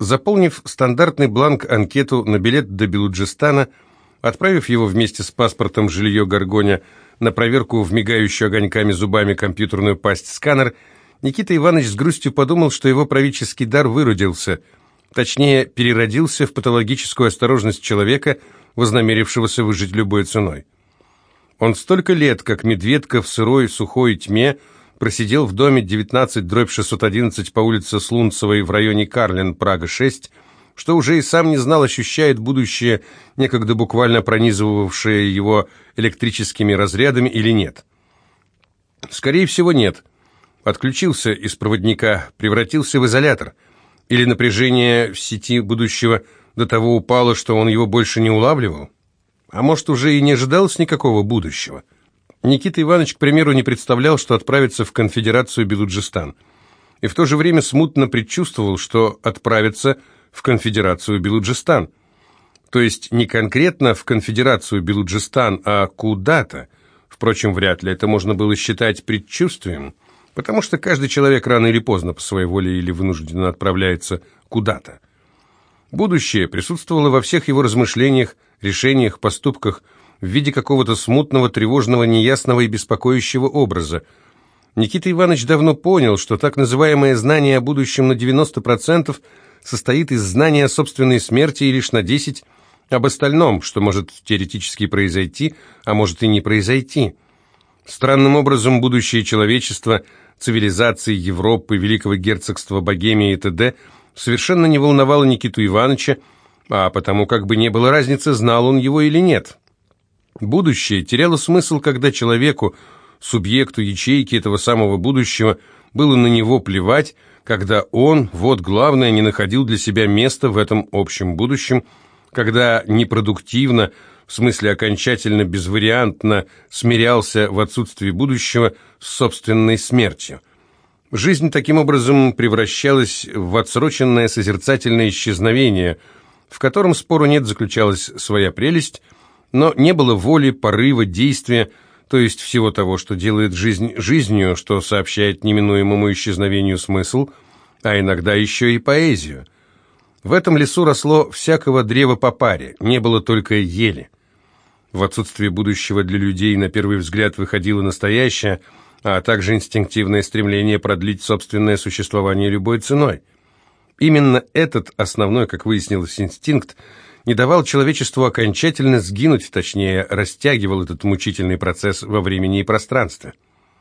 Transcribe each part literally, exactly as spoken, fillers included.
Заполнив стандартный бланк-анкету на билет до Белуджистана, отправив его вместе с паспортом в жилье Горгоня на проверку в мигающую огоньками зубами компьютерную пасть-сканер, Никита Иванович с грустью подумал, что его правительский дар выродился, точнее, переродился в патологическую осторожность человека, вознамерившегося выжить любой ценой. Он столько лет, как медведка в сырой, сухой тьме, просидел в доме девятнадцать дробь шестьсот одиннадцать по улице Слунцевой в районе Карлин, Прага шесть, что уже и сам не знал, ощущает будущее, некогда буквально пронизывавшее его электрическими разрядами или нет. Скорее всего, нет. Отключился из проводника, превратился в изолятор. Или напряжение в сети будущего до того упало, что он его больше не улавливал. А может, уже и не ожидалось никакого будущего. Никита Иванович, к примеру, не представлял, что отправится в конфедерацию Белуджистан. И в то же время смутно предчувствовал, что отправится в конфедерацию Белуджистан. То есть не конкретно в конфедерацию Белуджистан, а куда-то. Впрочем, вряд ли это можно было считать предчувствием, потому что каждый человек рано или поздно по своей воле или вынужденно отправляется куда-то. Будущее присутствовало во всех его размышлениях, решениях, поступках, в виде какого-то смутного, тревожного, неясного и беспокоящего образа. Никита Иванович давно понял, что так называемое знание о будущем на девяносто процентов состоит из знания о собственной смерти и лишь на десять процентов об остальном, что может теоретически произойти, а может и не произойти. Странным образом будущее человечества, цивилизации Европы, Великого герцогства Богемии и т.д. совершенно не волновало Никиту Ивановича, а потому как бы не было разницы, знал он его или нет. Будущее теряло смысл, когда человеку, субъекту ячейки этого самого будущего, было на него плевать, когда он, вот главное, не находил для себя места в этом общем будущем, когда непродуктивно, в смысле окончательно безвариантно, смирялся в отсутствии будущего с собственной смертью. Жизнь таким образом превращалась в отсроченное созерцательное исчезновение, в котором, спору нет, заключалась своя прелесть, но не было воли, порыва, действия, то есть всего того, что делает жизнь жизнью, что сообщает неминуемому исчезновению смысл, а иногда еще и поэзию. В этом лесу росло всякого древа по паре, не было только ели. В отсутствие будущего для людей на первый взгляд выходило настоящее, а также инстинктивное стремление продлить собственное существование любой ценой. Именно этот основной, как выяснилось, инстинкт не давал человечеству окончательно сгинуть, точнее, растягивал этот мучительный процесс во времени и пространстве.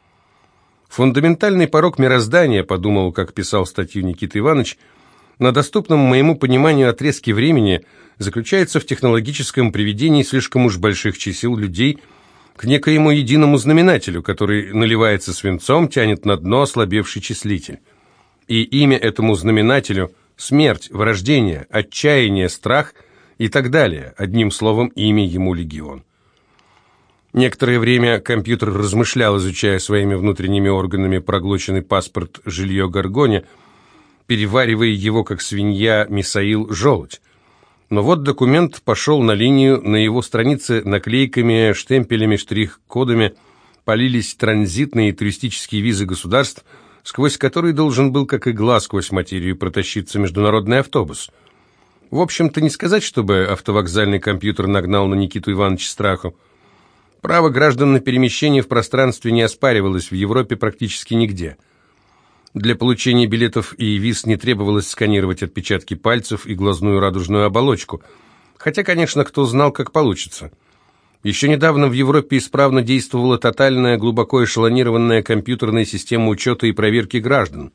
Фундаментальный порок мироздания, подумал, как писал статью Никита Иванович, на доступном моему пониманию отрезке времени заключается в технологическом приведении слишком уж больших чисел людей к некоему единому знаменателю, который наливается свинцом, тянет на дно ослабевший числитель. И имя этому знаменателю – смерть, вырождение, отчаяние, страх и так далее, одним словом, имя ему легион. Некоторое время компьютер размышлял, изучая своими внутренними органами проглоченный паспорт жилье Горгоня, переваривая его, как свинья Мисаил, желудь. Но вот документ пошел на линию, на его странице наклейками, штемпелями, штрих-кодами полились транзитные и туристические визы государств, сквозь которые должен был, как игла сквозь материю, протащиться международный автобус. В общем-то, не сказать, чтобы автовокзальный компьютер нагнал на Никиту Ивановича страху. Право граждан на перемещение в пространстве не оспаривалось в Европе практически нигде. Для получения билетов и виз не требовалось сканировать отпечатки пальцев и глазную радужную оболочку. Хотя, конечно, кто знал, как получится. Еще недавно в Европе исправно действовала тотальная, глубоко эшелонированная компьютерная система учета и проверки граждан.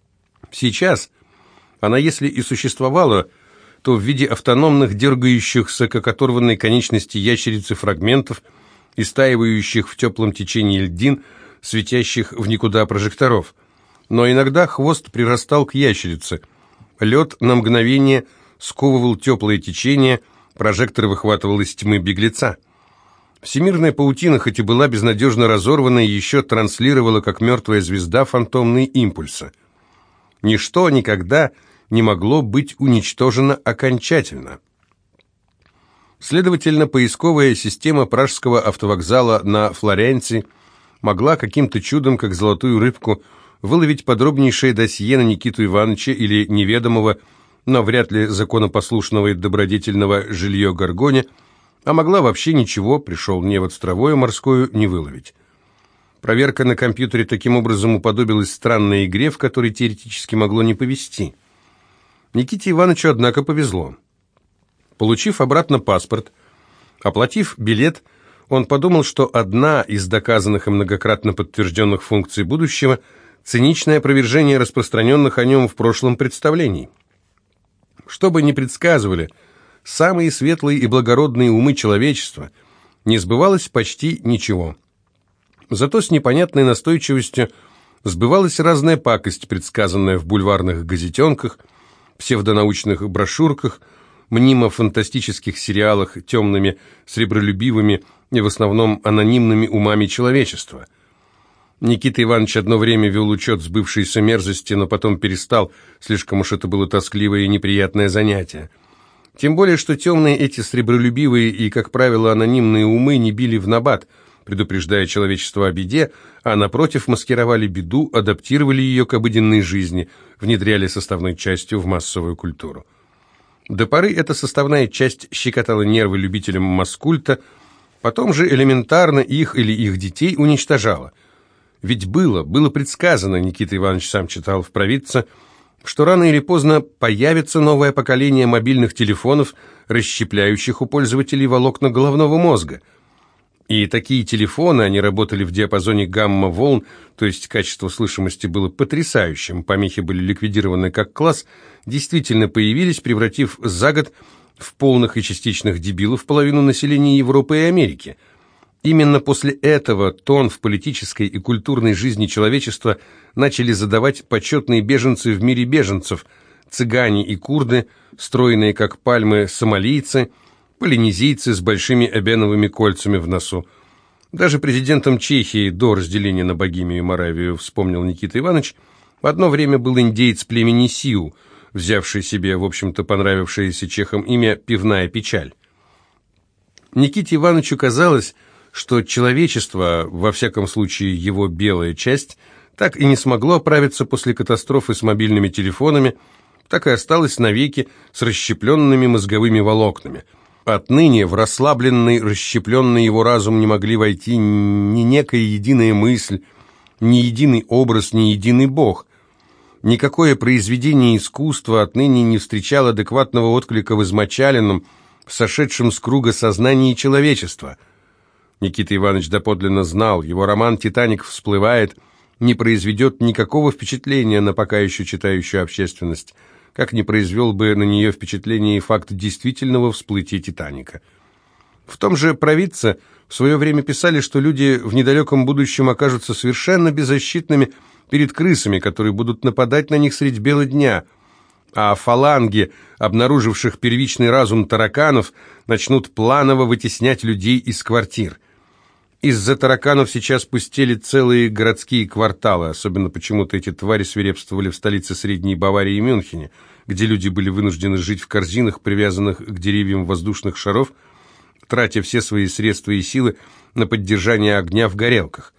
Сейчас она, если и существовала, то в виде автономных, дергающихся, как оторванной конечности ящерицы фрагментов, истаивающих в теплом течении льдин, светящих в никуда прожекторов. Но иногда хвост прирастал к ящерице. Лед на мгновение сковывал теплое течение, прожектор выхватывал из тьмы беглеца. Всемирная паутина, хоть и была безнадежно разорвана, еще транслировала, как мертвая звезда, фантомные импульсы. Ничто никогда не могло быть уничтожено окончательно. Следовательно, поисковая система пражского автовокзала на Флоренции могла каким-то чудом, как золотую рыбку, выловить подробнейшее досье на Никиту Ивановича или неведомого, но вряд ли законопослушного и добродетельного Жилье Гаргоне, а могла вообще ничего, пришел невод стровою морскую, не выловить. Проверка на компьютере таким образом уподобилась странной игре, в которой теоретически могло не повезти. Никите Ивановичу, однако, повезло. Получив обратно паспорт, оплатив билет, он подумал, что одна из доказанных и многократно подтвержденных функций будущего – циничное опровержение распространенных о нем в прошлом представлений. Что бы ни предсказывали самые светлые и благородные умы человечества, не сбывалось почти ничего. Зато с непонятной настойчивостью сбывалась разная пакость, предсказанная в бульварных газетенках, псевдонаучных брошюрках, мнимо-фантастических сериалах темными, сребролюбивыми и в основном анонимными умами человечества. Никита Иванович одно время вел учет сбывшейся мерзости, но потом перестал, слишком уж это было тоскливое и неприятное занятие. Тем более, что темные эти сребролюбивые и, как правило, анонимные умы не били в набат, предупреждая человечество о беде, а напротив маскировали беду, адаптировали ее к обыденной жизни, внедряли составной частью в массовую культуру. До поры эта составная часть щекотала нервы любителям маскульта, потом же элементарно их или их детей уничтожала. Ведь было, было предсказано, Никита Иванович сам читал в «Провидце», что рано или поздно появится новое поколение мобильных телефонов, расщепляющих у пользователей волокна головного мозга. И такие телефоны, они работали в диапазоне гамма-волн, то есть качество слышимости было потрясающим, помехи были ликвидированы как класс, действительно появились, превратив за год в полных и частичных дебилов половину населения Европы и Америки. Именно после этого тон в политической и культурной жизни человечества начали задавать почетные беженцы в мире беженцев, цыгане и курды, стройные как пальмы сомалийцы, полинезийцы с большими эбеновыми кольцами в носу. Даже президентом Чехии до разделения на Богемию и Моравию, вспомнил Никита Иванович, в одно время был индеец племени Сиу, взявший себе, в общем-то, понравившееся чехам имя «Пивная печаль». Никите Ивановичу казалось, что человечество, во всяком случае его белая часть, так и не смогло оправиться после катастрофы с мобильными телефонами, так и осталось навеки с расщепленными мозговыми волокнами. Отныне в расслабленный, расщепленный его разум не могли войти ни некая единая мысль, ни единый образ, ни единый бог. Никакое произведение искусства отныне не встречало адекватного отклика в измочаленном, сошедшем с круга сознании человечества. Никита Иванович доподлинно знал, его роман «Титаник» всплывает, не произведет никакого впечатления на пока еще читающую общественность, как не произвел бы на нее впечатление и факт действительного всплытия «Титаника». В том же «Провидце» в свое время писали, что люди в недалеком будущем окажутся совершенно беззащитными перед крысами, которые будут нападать на них средь бела дня, а фаланги, обнаруживших первичный разум тараканов, начнут планово вытеснять людей из квартир. Из-за тараканов сейчас пустели целые городские кварталы, особенно почему-то эти твари свирепствовали в столице Средней Баварии и Мюнхене, где люди были вынуждены жить в корзинах, привязанных к деревьям воздушных шаров, тратя все свои средства и силы на поддержание огня в горелках.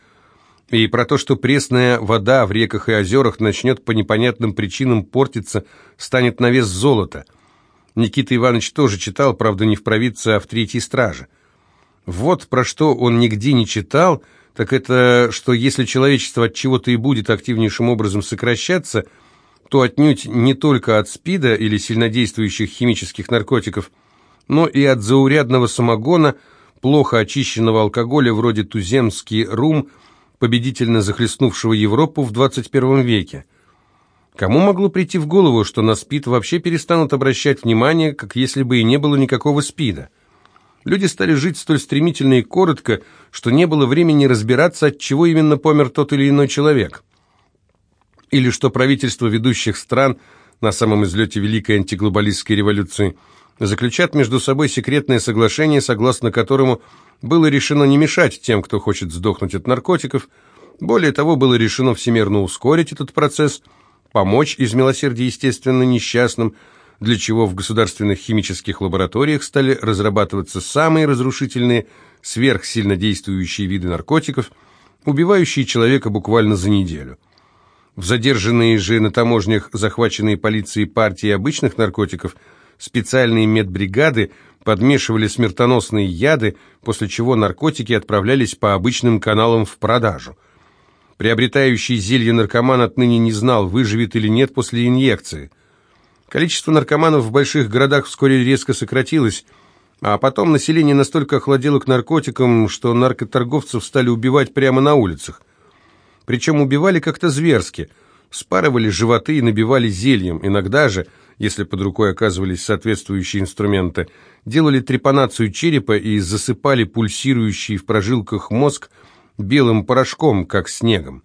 И про то, что пресная вода в реках и озерах начнет по непонятным причинам портиться, станет на вес золота. Никита Иванович тоже читал, правда, не в «Провидце», а в «Третьей страже». Вот про что он нигде не читал, так это, что если человечество от чего-то и будет активнейшим образом сокращаться, то отнюдь не только от СПИДа или сильнодействующих химических наркотиков, но и от заурядного самогона, плохо очищенного алкоголя вроде туземский рум, победительно захлестнувшего Европу в двадцать первом веке. Кому могло прийти в голову, что на СПИД вообще перестанут обращать внимание, как если бы и не было никакого СПИДа? Люди стали жить столь стремительно и коротко, что не было времени разбираться, от чего именно помер тот или иной человек. Или что правительства ведущих стран на самом излете Великой антиглобалистской революции заключат между собой секретное соглашение, согласно которому было решено не мешать тем, кто хочет сдохнуть от наркотиков. Более того, было решено всемирно ускорить этот процесс, помочь из милосердия, естественно, несчастным, для чего в государственных химических лабораториях стали разрабатываться самые разрушительные, сверхсильнодействующие виды наркотиков, убивающие человека буквально за неделю. В задержанные же на таможнях захваченные полицией партии обычных наркотиков специальные медбригады подмешивали смертоносные яды, после чего наркотики отправлялись по обычным каналам в продажу. Приобретающий зелье наркоман отныне не знал, выживет или нет после инъекции. Количество наркоманов в больших городах вскоре резко сократилось, а потом население настолько охладело к наркотикам, что наркоторговцев стали убивать прямо на улицах. Причем убивали как-то зверски, спарывали животы и набивали зельем. Иногда же, если под рукой оказывались соответствующие инструменты, делали трепанацию черепа и засыпали пульсирующий в прожилках мозг белым порошком, как снегом.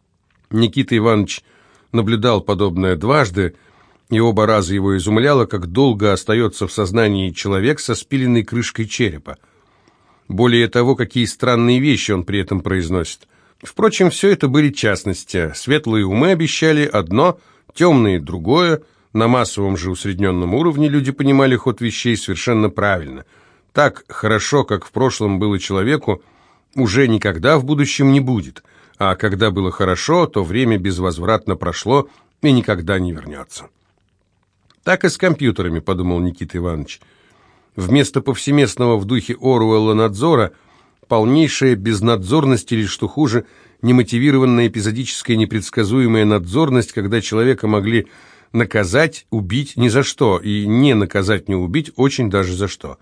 Никита Иванович наблюдал подобное дважды, и оба раза его изумляло, как долго остается в сознании человек со спиленной крышкой черепа. Более того, какие странные вещи он при этом произносит. Впрочем, все это были частности. Светлые умы обещали одно, темные – другое. На массовом же усредненном уровне люди понимали ход вещей совершенно правильно. Так хорошо, как в прошлом было человеку, уже никогда в будущем не будет. А когда было хорошо, то время безвозвратно прошло и никогда не вернется. Так и с компьютерами, подумал Никита Иванович. Вместо повсеместного в духе Оруэлла надзора – полнейшая безнадзорность или, что хуже, немотивированная эпизодическая непредсказуемая надзорность, когда человека могли наказать, убить ни за что, и не наказать, не убить очень даже за что.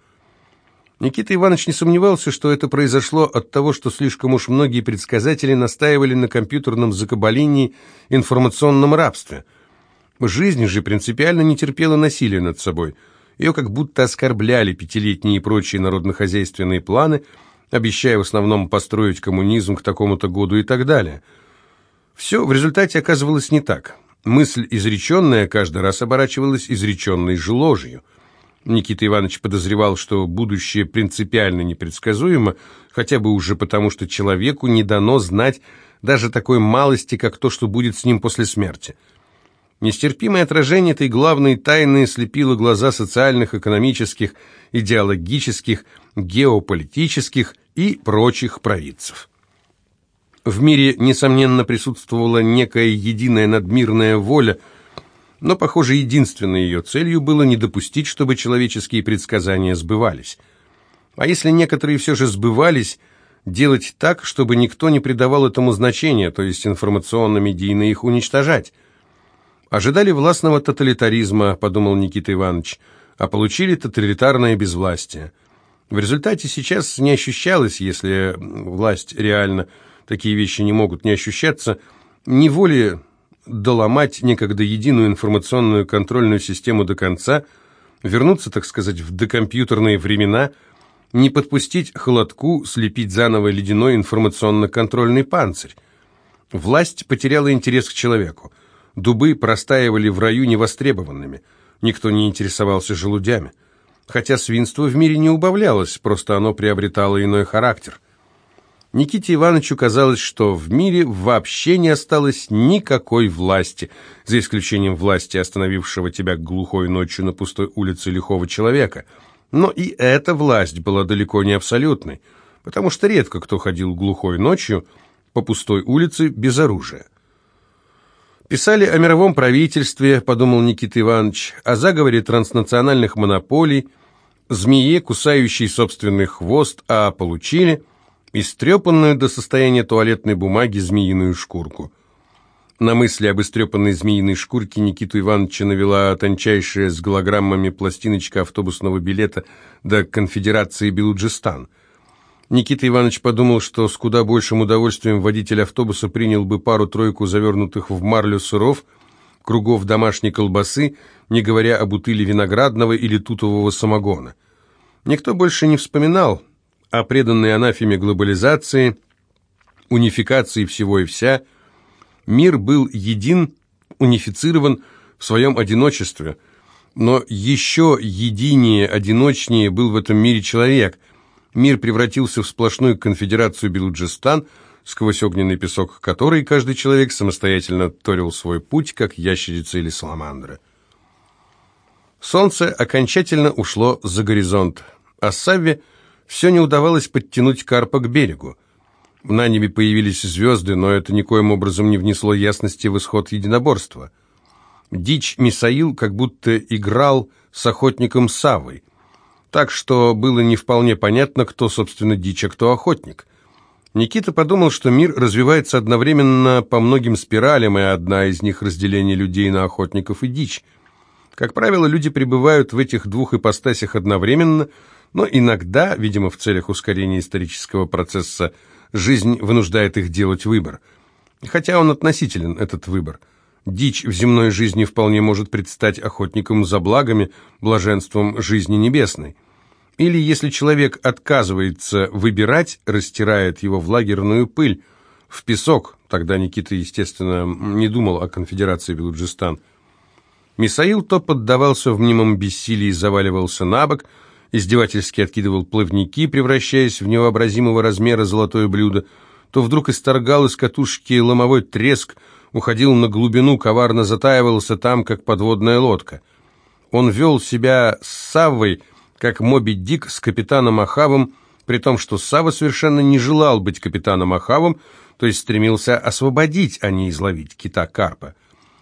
Никита Иванович не сомневался, что это произошло от того, что слишком уж многие предсказатели настаивали на компьютерном закабалении, информационном рабстве. Жизнь же принципиально не терпела насилия над собой. Ее как будто оскорбляли пятилетние и прочие народно-хозяйственные планы, обещая в основном построить коммунизм к такому-то году и так далее. Все в результате оказывалось не так. Мысль изреченная каждый раз оборачивалась изреченной же ложью. Никита Иванович подозревал, что будущее принципиально непредсказуемо, хотя бы уже потому, что человеку не дано знать даже такой малости, как то, что будет с ним после смерти. Нестерпимое отражение этой главной тайны слепило глаза социальных, экономических, идеологических, геополитических и прочих провидцев. В мире, несомненно, присутствовала некая единая надмирная воля, но, похоже, единственной ее целью было не допустить, чтобы человеческие предсказания сбывались. А если некоторые все же сбывались, делать так, чтобы никто не придавал этому значения, то есть информационно-медийно их уничтожать. Ожидали властного тоталитаризма, подумал Никита Иванович, а получили тоталитарное безвластие. В результате сейчас не ощущалось, если власть реально, такие вещи не могут не ощущаться, ни воли доломать некогда единую информационную контрольную систему до конца, вернуться, так сказать, в докомпьютерные времена, не подпустить холодку, слепить заново ледяной информационно-контрольный панцирь. Власть потеряла интерес к человеку. Дубы простаивали в раю невостребованными. Никто не интересовался желудями. Хотя свинство в мире не убавлялось, просто оно приобретало иной характер. Никите Ивановичу казалось, что в мире вообще не осталось никакой власти, за исключением власти, остановившего тебя глухой ночью на пустой улице лихого человека. Но и эта власть была далеко не абсолютной, потому что редко кто ходил глухой ночью по пустой улице без оружия. Писали о мировом правительстве, подумал Никита Иванович, о заговоре транснациональных монополий, змее, кусающей собственный хвост, а получили истрепанную до состояния туалетной бумаги змеиную шкурку. На мысли об истрепанной змеиной шкурке Никиту Ивановича навела тончайшая с голограммами пластиночка автобусного билета до конфедерации Белуджистан. Никита Иванович подумал, что с куда большим удовольствием водитель автобуса принял бы пару-тройку завернутых в марлю сыров, кругов домашней колбасы, не говоря о бутыле виноградного или тутового самогона. Никто больше не вспоминал о преданной анафеме глобализации, унификации всего и вся. Мир был един, унифицирован в своем одиночестве, но еще единее, одиночнее был в этом мире человек. Мир превратился в сплошную конфедерацию Белуджистан, сквозь огненный песок которой каждый человек самостоятельно торил свой путь, как ящерица или саламандра. Солнце окончательно ушло за горизонт, а Савве все не удавалось подтянуть карпа к берегу. На небе появились звезды, но это никоим образом не внесло ясности в исход единоборства. Дичь Мисаил как будто играл с охотником Саввой, так что было не вполне понятно, кто, собственно, дичь, а кто охотник. Никита подумал, что мир развивается одновременно по многим спиралям, и одна из них — разделение людей на охотников и дичь. Как правило, люди пребывают в этих двух ипостасях одновременно, но иногда, видимо, в целях ускорения исторического процесса, жизнь вынуждает их делать выбор. Хотя он относителен, этот выбор. Дичь в земной жизни вполне может предстать охотником за благами, блаженством жизни небесной. Или, если человек отказывается выбирать, растирает его в лагерную пыль, в песок. Тогда Никита, естественно, не думал о конфедерации Белуджистан. Мисаил то поддавался в мнимом бессилии и заваливался на бок, издевательски откидывал плавники, превращаясь в невообразимого размера золотое блюдо, то вдруг исторгал из катушки ломовой треск, уходил на глубину, коварно затаивался там, как подводная лодка. Он вел себя с Саввой, как Моби Дик с капитаном Ахавом, при том, что Савва совершенно не желал быть капитаном Ахавом, то есть стремился освободить, а не изловить кита-карпа.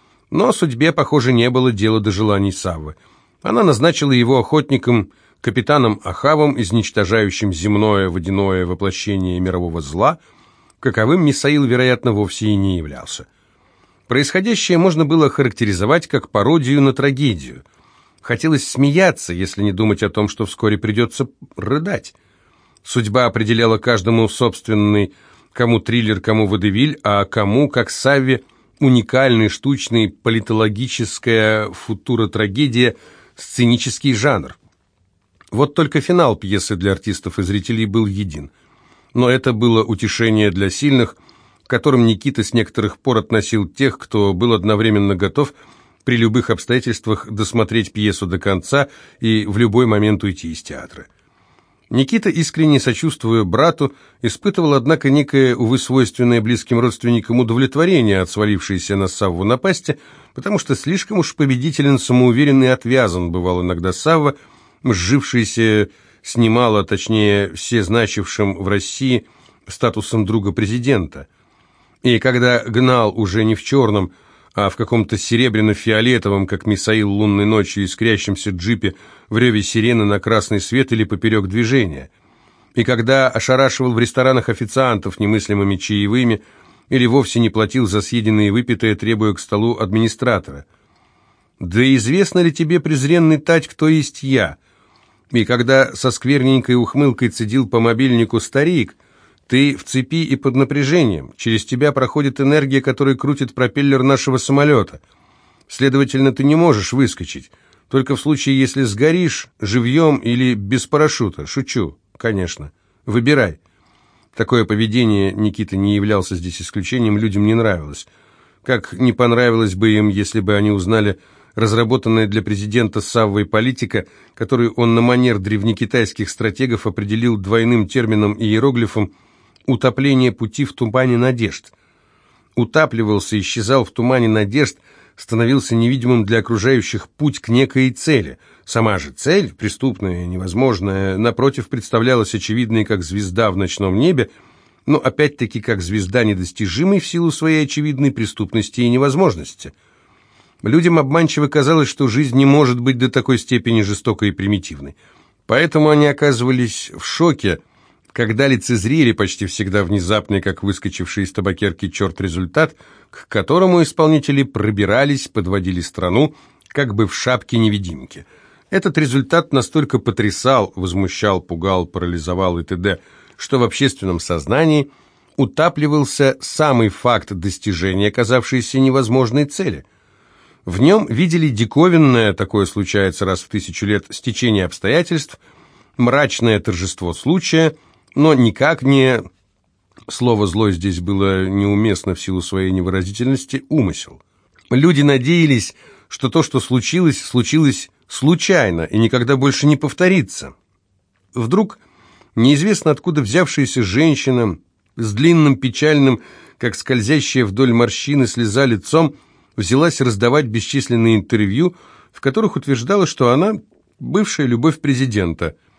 Но судьбе, похоже, не было дела до желаний Саввы. Она назначила его охотником, капитаном Ахавом, изничтожающим земное водяное воплощение мирового зла, каковым Мисаил, вероятно, вовсе и не являлся. Происходящее можно было характеризовать как пародию на трагедию. Хотелось смеяться, если не думать о том, что вскоре придется рыдать. Судьба определяла каждому собственный, кому триллер, кому водевиль, а кому, как Савве, уникальный, штучный, политологическая футура-трагедия, сценический жанр. Вот только финал пьесы для артистов и зрителей был един. Но это было утешение для сильных, к которым Никита с некоторых пор относил тех, кто был одновременно готов при любых обстоятельствах досмотреть пьесу до конца и в любой момент уйти из театра. Никита, искренне сочувствуя брату, испытывал, однако, некое, увы, свойственное близким родственникам удовлетворение от свалившейся на Савву напасти, потому что слишком уж победителен, самоуверен и отвязан бывал иногда Савва, сжившийся с немало, точнее, всезначившим в России статусом друга президента. И когда гнал уже не в черном, а в каком-то серебряно-фиолетовом, как Мисаил лунной ночью, искрящемся джипе в реве сирены на красный свет или поперек движения. И когда ошарашивал в ресторанах официантов немыслимыми чаевыми или вовсе не платил за съеденное и выпитое, требуя к столу администратора. «Да известно ли тебе, презренный тать, кто есть я?» И когда со скверненькой ухмылкой цедил по мобильнику старик: «Ты в цепи и под напряжением, через тебя проходит энергия, которая крутит пропеллер нашего самолета. Следовательно, ты не можешь выскочить, только в случае, если сгоришь живьем или без парашюта. Шучу, конечно. Выбирай». Такое поведение Никита не являлся здесь исключением, людям не нравилось. Как не понравилось бы им, если бы они узнали разработанная для президента Саввой политика, которую он на манер древнекитайских стратегов определил двойным термином и иероглифом «утопление пути в тумане надежд». Утапливался, исчезал в тумане надежд, становился невидимым для окружающих путь к некой цели. Сама же цель, преступная, невозможная, напротив, представлялась очевидной, как звезда в ночном небе, но опять-таки как звезда недостижимой в силу своей очевидной преступности и невозможности. Людям обманчиво казалось, что жизнь не может быть до такой степени жестокой и примитивной. Поэтому они оказывались в шоке, когда лицезрели почти всегда внезапный, как выскочивший из табакерки черт, результат, к которому исполнители пробирались, подводили страну, как бы в шапке-невидимки. Этот результат настолько потрясал, возмущал, пугал, парализовал и т.д., что в общественном сознании утапливался самый факт достижения казавшейся невозможной цели. В нем видели диковинное, такое случается раз в тысячу лет, стечение обстоятельств, мрачное торжество случая, но никак не, слово «злой» здесь было неуместно в силу своей невыразительности, умысел. Люди надеялись, что то, что случилось, случилось случайно и никогда больше не повторится. Вдруг неизвестно откуда взявшаяся женщина с длинным печальным, как скользящая вдоль морщины слеза лицом, взялась раздавать бесчисленные интервью, в которых утверждала, что она бывшая любовь президента.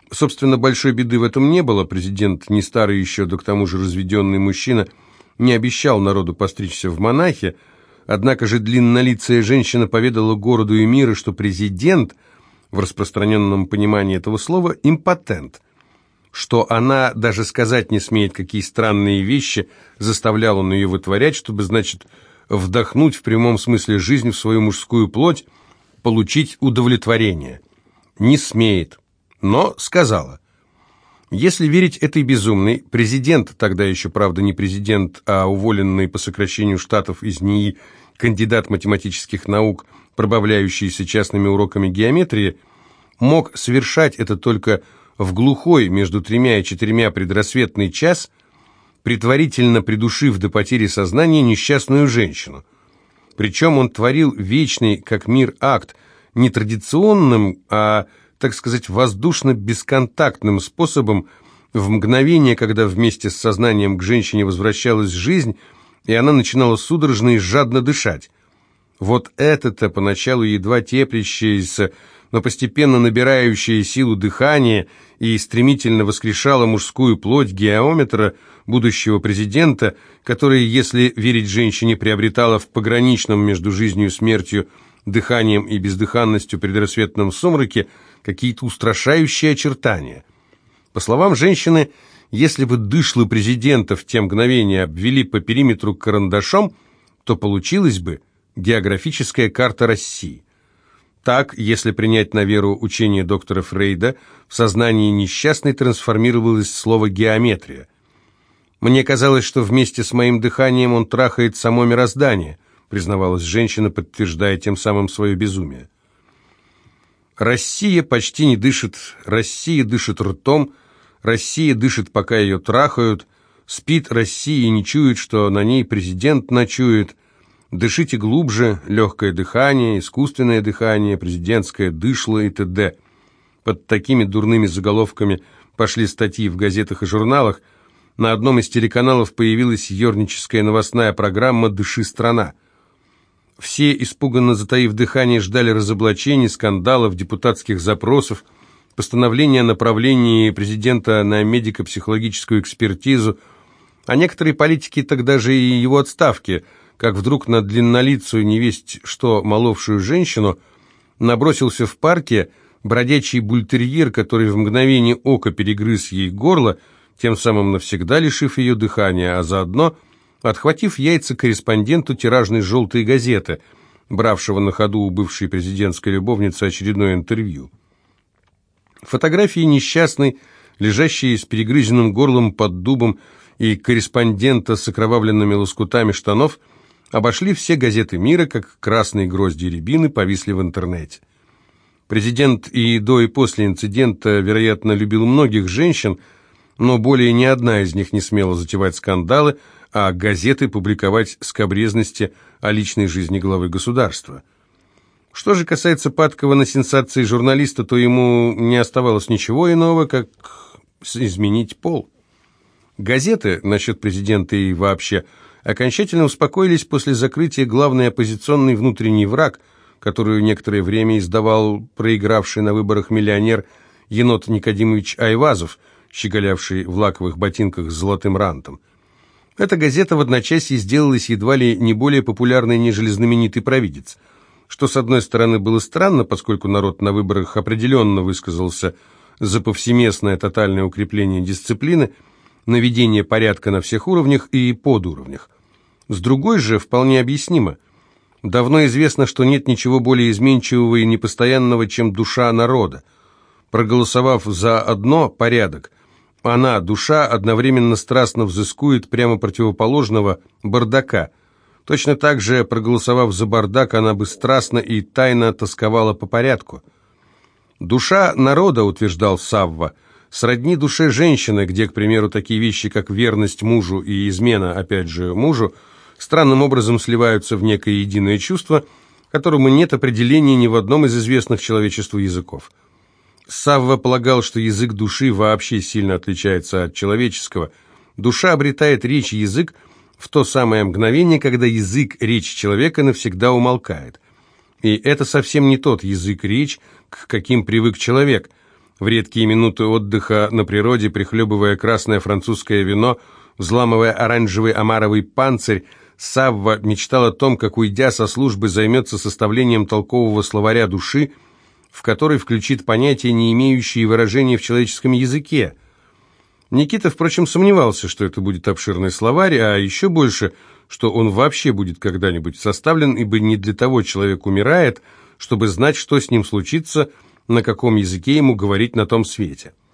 Собственно, большой беды в этом не было. Президент, не старый еще, да к тому же разведенный мужчина, не обещал народу постричься в монахи. Однако же длиннолицая женщина поведала городу и миру, что президент, в распространенном понимании этого слова, импотент, что она даже сказать не смеет, какие странные вещи заставлял он ее вытворять, чтобы, значит, вдохнуть в прямом смысле жизнь в свою мужскую плоть, получить удовлетворение. Не смеет, но сказала. Если верить этой безумной, президент, тогда еще, правда, не президент, а уволенный по сокращению штатов из НИИ кандидат математических наук, пробавляющийся частными уроками геометрии, мог совершать это только в глухой между тремя и четырьмя предрассветный час, предварительно придушив до потери сознания несчастную женщину. Причем он творил вечный, как мир, акт, не традиционным, а, так сказать, воздушно-бесконтактным способом, в мгновение, когда вместе с сознанием к женщине возвращалась жизнь, и она начинала судорожно и жадно дышать. Вот это-то поначалу едва теплящееся, но постепенно набирающее силу дыхание и стремительно воскрешало мужскую плоть геометра будущего президента, который, если верить женщине, приобретала в пограничном между жизнью и смертью, дыханием и бездыханностью предрассветном сумраке какие-то устрашающие очертания. По словам женщины, если бы дышло президента в те мгновения обвели по периметру карандашом, то получилась бы географическая карта России. Так, если принять на веру учение доктора Фрейда, в сознании несчастной трансформировалось слово «геометрия». «Мне казалось, что вместе с моим дыханием он трахает само мироздание», признавалась женщина, подтверждая тем самым свое безумие. Россия почти не дышит, Россия дышит ртом, Россия дышит, пока ее трахают, спит Россия и не чует, что на ней президент ночует. Дышите глубже, легкое дыхание, искусственное дыхание, президентское дышло и т.д. Под такими дурными заголовками пошли статьи в газетах и журналах. На одном из телеканалов появилась ерническая новостная программа «Дыши, страна». Все, испуганно затаив дыхание, ждали разоблачений, скандалов, депутатских запросов, постановления о направлении президента на медико-психологическую экспертизу, а некоторые политики тогда же и его отставки, как вдруг на длиннолицую невесть что моловшую женщину набросился в парке бродячий бультерьер, который в мгновение ока перегрыз ей горло, тем самым навсегда лишив ее дыхания, а заодно отхватив яйца корреспонденту тиражной «желтой газеты», бравшего на ходу у бывшей президентской любовницы очередное интервью. Фотографии несчастной, лежащие с перегрызенным горлом под дубом, и корреспондента с окровавленными лоскутами штанов обошли все газеты мира, как красные грозди рябины повисли в интернете. Президент и до, и после инцидента, вероятно, любил многих женщин, но более ни одна из них не смела затевать скандалы, а газеты публиковать скабрезности о личной жизни главы государства. Что же касается падкого на сенсации журналиста, то ему не оставалось ничего иного, как изменить пол. Газеты насчет президента и вообще окончательно успокоились после закрытия главной оппозиционный внутренний враг, которую некоторое время издавал проигравший на выборах миллионер Енот Никодимович Айвазов, щеголявший в лаковых ботинках с золотым рантом. Эта газета в одночасье сделалась едва ли не более популярной, нежели знаменитый провидец, что, с одной стороны, было странно, поскольку народ на выборах определенно высказался за повсеместное тотальное укрепление дисциплины, наведение порядка на всех уровнях и подуровнях. С другой же, вполне объяснимо. Давно известно, что нет ничего более изменчивого и непостоянного, чем душа народа. Проголосовав за одно порядок, она, душа, одновременно страстно взыскует прямо противоположного бардака. Точно так же, проголосовав за бардак, она бы страстно и тайно тосковала по порядку. Душа народа, утверждал Савва, сродни душе женщины, где, к примеру, такие вещи, как верность мужу и измена, опять же, мужу, странным образом сливаются в некое единое чувство, которому нет определения ни в одном из известных человечеству языков. Савва полагал, что язык души вообще сильно отличается от человеческого. Душа обретает речь и язык в то самое мгновение, когда язык, речь человека навсегда умолкает. И это совсем не тот язык, речь, к каким привык человек. В редкие минуты отдыха на природе, прихлебывая красное французское вино, взламывая оранжевый омаровый панцирь, Савва мечтал о том, как, уйдя со службы, займется составлением толкового словаря души, в который включит понятия, не имеющие выражения в человеческом языке. Никита, впрочем, сомневался, что это будет обширный словарь, а еще больше, что он вообще будет когда-нибудь составлен, ибо не для того человек умирает, чтобы знать, что с ним случится, на каком языке ему говорить на том свете.